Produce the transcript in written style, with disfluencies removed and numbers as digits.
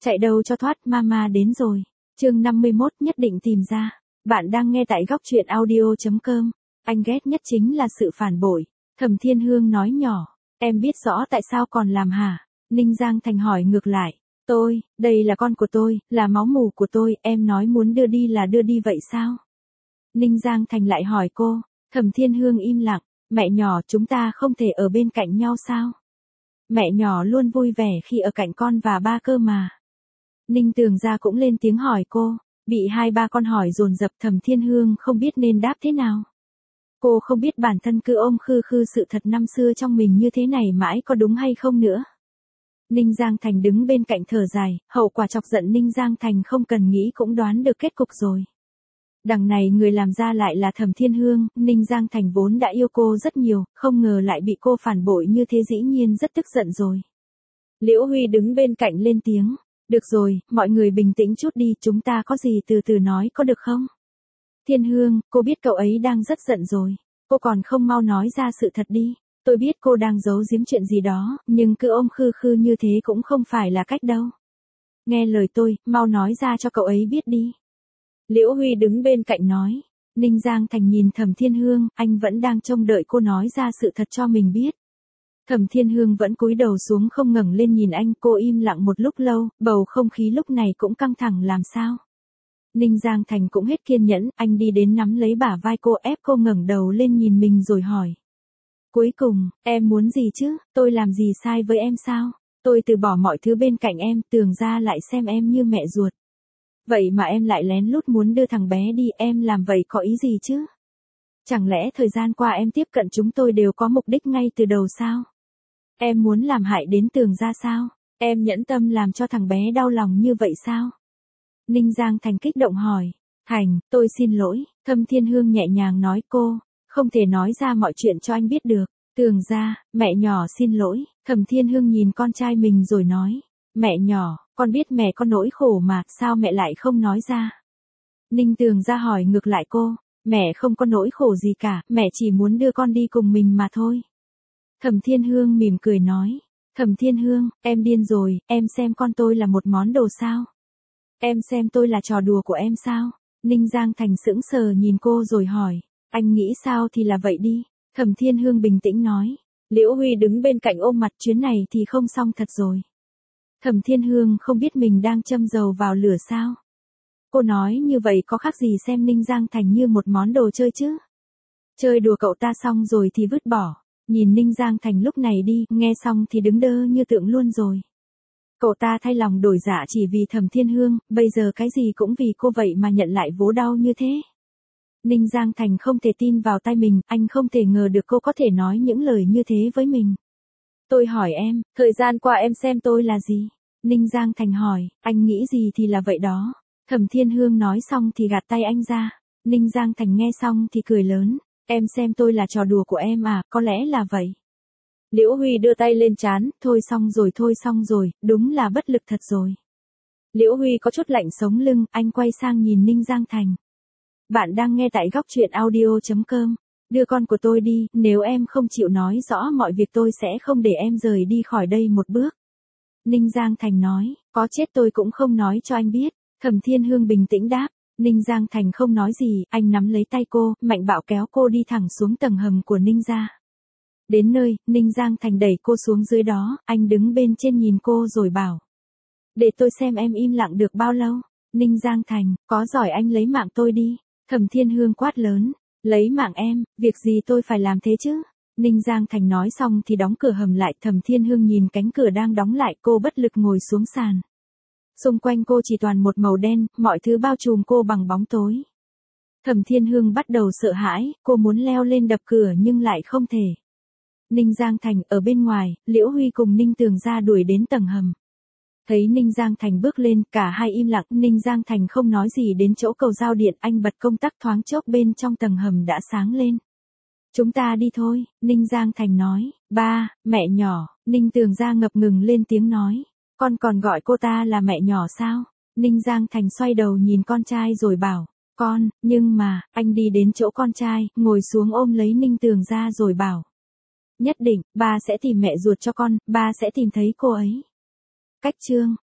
Chạy đâu cho thoát, mama đến rồi. Chương 51 nhất định tìm ra. Bạn đang nghe tại góc truyện audio.com. Anh ghét nhất chính là sự phản bội. Thẩm Thiên Hương nói nhỏ. Em biết rõ tại sao còn làm hả? Ninh Giang Thành hỏi ngược lại. Đây là con của tôi, là máu mủ của tôi, em nói muốn đưa đi là đưa đi vậy sao? Ninh Giang Thành lại hỏi cô. Thẩm Thiên Hương im lặng. Mẹ nhỏ, chúng ta không thể ở bên cạnh nhau sao? Mẹ nhỏ luôn vui vẻ khi ở cạnh con và ba cơ mà. Ninh Tường Gia cũng lên tiếng hỏi cô. Bị hai ba con hỏi dồn dập, Thẩm Thiên Hương không biết nên đáp thế nào. Cô không biết bản thân cứ ôm khư khư sự thật năm xưa trong mình như thế này mãi có đúng hay không nữa. Ninh Giang Thành đứng bên cạnh thở dài, hậu quả chọc giận Ninh Giang Thành không cần nghĩ cũng đoán được kết cục rồi. Đằng này người làm ra lại là Thẩm Thiên Hương, Ninh Giang Thành vốn đã yêu cô rất nhiều, không ngờ lại bị cô phản bội như thế, dĩ nhiên rất tức giận rồi. Liễu Huy đứng bên cạnh lên tiếng. Được rồi, mọi người bình tĩnh chút đi, chúng ta có gì từ từ nói có được không? Thiên Hương, cô biết cậu ấy đang rất giận rồi. Cô còn không mau nói ra sự thật đi. Tôi biết cô đang giấu giếm chuyện gì đó, nhưng cứ ôm khư khư như thế cũng không phải là cách đâu. Nghe lời tôi, mau nói ra cho cậu ấy biết đi. Liễu Huy đứng bên cạnh nói. Ninh Giang Thành nhìn Thẩm Thiên Hương, anh vẫn đang trông đợi cô nói ra sự thật cho mình biết. Thẩm Thiên Hương vẫn cúi đầu xuống không ngẩng lên nhìn anh, cô im lặng một lúc lâu, bầu không khí lúc này cũng căng thẳng làm sao. Ninh Giang Thành cũng hết kiên nhẫn, anh đi đến nắm lấy bả vai cô, ép cô ngẩng đầu lên nhìn mình rồi hỏi. Cuối cùng, em muốn gì chứ, tôi làm gì sai với em sao? Tôi từ bỏ mọi thứ bên cạnh em, Tường Gia lại xem em như mẹ ruột. Vậy mà em lại lén lút muốn đưa thằng bé đi, em làm vậy có ý gì chứ? Chẳng lẽ thời gian qua em tiếp cận chúng tôi đều có mục đích ngay từ đầu sao? Em muốn làm hại đến Tường Gia sao? Em nhẫn tâm làm cho thằng bé đau lòng như vậy sao? Ninh Giang Thành kích động hỏi. Thành, tôi xin lỗi. Thẩm Thiên Hương nhẹ nhàng nói, cô không thể nói ra mọi chuyện cho anh biết được. Tường Gia, mẹ nhỏ xin lỗi. Thẩm Thiên Hương nhìn con trai mình rồi nói. Mẹ nhỏ, con biết mẹ có nỗi khổ mà, sao mẹ lại không nói ra? Ninh Tường Gia hỏi ngược lại cô. Mẹ không có nỗi khổ gì cả, mẹ chỉ muốn đưa con đi cùng mình mà thôi. Thẩm Thiên Hương mỉm cười nói. Thẩm Thiên Hương, em điên rồi, em xem con tôi là một món đồ sao? Em xem tôi là trò đùa của em sao? Ninh Giang Thành sững sờ nhìn cô rồi hỏi. Anh nghĩ sao thì là vậy đi. Thẩm Thiên Hương bình tĩnh nói. Liễu Huy đứng bên cạnh ôm mặt, chuyến này thì không xong thật rồi. Thẩm Thiên Hương không biết mình đang châm dầu vào lửa sao? Cô nói như vậy có khác gì xem Ninh Giang Thành như một món đồ chơi chứ? Chơi đùa cậu ta xong rồi thì vứt bỏ. Nhìn Ninh Giang Thành lúc này đi, nghe xong thì đứng đơ như tượng luôn rồi. Cậu ta thay lòng đổi dạ chỉ vì Thẩm Thiên Hương, bây giờ cái gì cũng vì cô vậy mà nhận lại vố đau như thế. Ninh Giang Thành không thể tin vào tai mình, anh không thể ngờ được cô có thể nói những lời như thế với mình. Tôi hỏi em, thời gian qua em xem tôi là gì? Ninh Giang Thành hỏi, anh nghĩ gì thì là vậy đó. Thẩm Thiên Hương nói xong thì gạt tay anh ra. Ninh Giang Thành nghe xong thì cười lớn. Em xem tôi là trò đùa của em à, có lẽ là vậy. Liễu Huy đưa tay lên trán, thôi xong rồi, đúng là bất lực thật rồi. Liễu Huy có chút lạnh sống lưng, anh quay sang nhìn Ninh Giang Thành. Bạn đang nghe tại góc truyện audio.com. Đưa con của tôi đi, nếu em không chịu nói rõ mọi việc tôi sẽ không để em rời đi khỏi đây một bước. Ninh Giang Thành nói, có chết tôi cũng không nói cho anh biết. Thẩm Thiên Hương bình tĩnh đáp. Ninh Giang Thành không nói gì, anh nắm lấy tay cô, mạnh bạo kéo cô đi thẳng xuống tầng hầm của Ninh gia. Đến nơi, Ninh Giang Thành đẩy cô xuống dưới đó, anh đứng bên trên nhìn cô rồi bảo. Để tôi xem em im lặng được bao lâu. Ninh Giang Thành, có giỏi anh lấy mạng tôi đi. Thẩm Thiên Hương quát lớn. Lấy mạng em, việc gì tôi phải làm thế chứ? Ninh Giang Thành nói xong thì đóng cửa hầm lại. Thẩm Thiên Hương nhìn cánh cửa đang đóng lại, cô bất lực ngồi xuống sàn. Xung quanh cô chỉ toàn một màu đen, mọi thứ bao trùm cô bằng bóng tối. Thẩm Thiên Hương bắt đầu sợ hãi, cô muốn leo lên đập cửa nhưng lại không thể. Ninh Giang Thành ở bên ngoài, Liễu Huy cùng Ninh Tường Gia đuổi đến tầng hầm. Thấy Ninh Giang Thành bước lên, cả hai im lặng, Ninh Giang Thành không nói gì đến chỗ cầu giao điện, anh bật công tắc, thoáng chốc bên trong tầng hầm đã sáng lên. Chúng ta đi thôi, Ninh Giang Thành nói. Ba, mẹ nhỏ, Ninh Tường Gia ngập ngừng lên tiếng nói. Con còn gọi cô ta là mẹ nhỏ sao? Ninh Giang Thành xoay đầu nhìn con trai rồi bảo. Con, nhưng mà, anh đi đến chỗ con trai, ngồi xuống ôm lấy Ninh Tường Gia rồi bảo. Nhất định, ba sẽ tìm mẹ ruột cho con, ba sẽ tìm thấy cô ấy. Cách chương.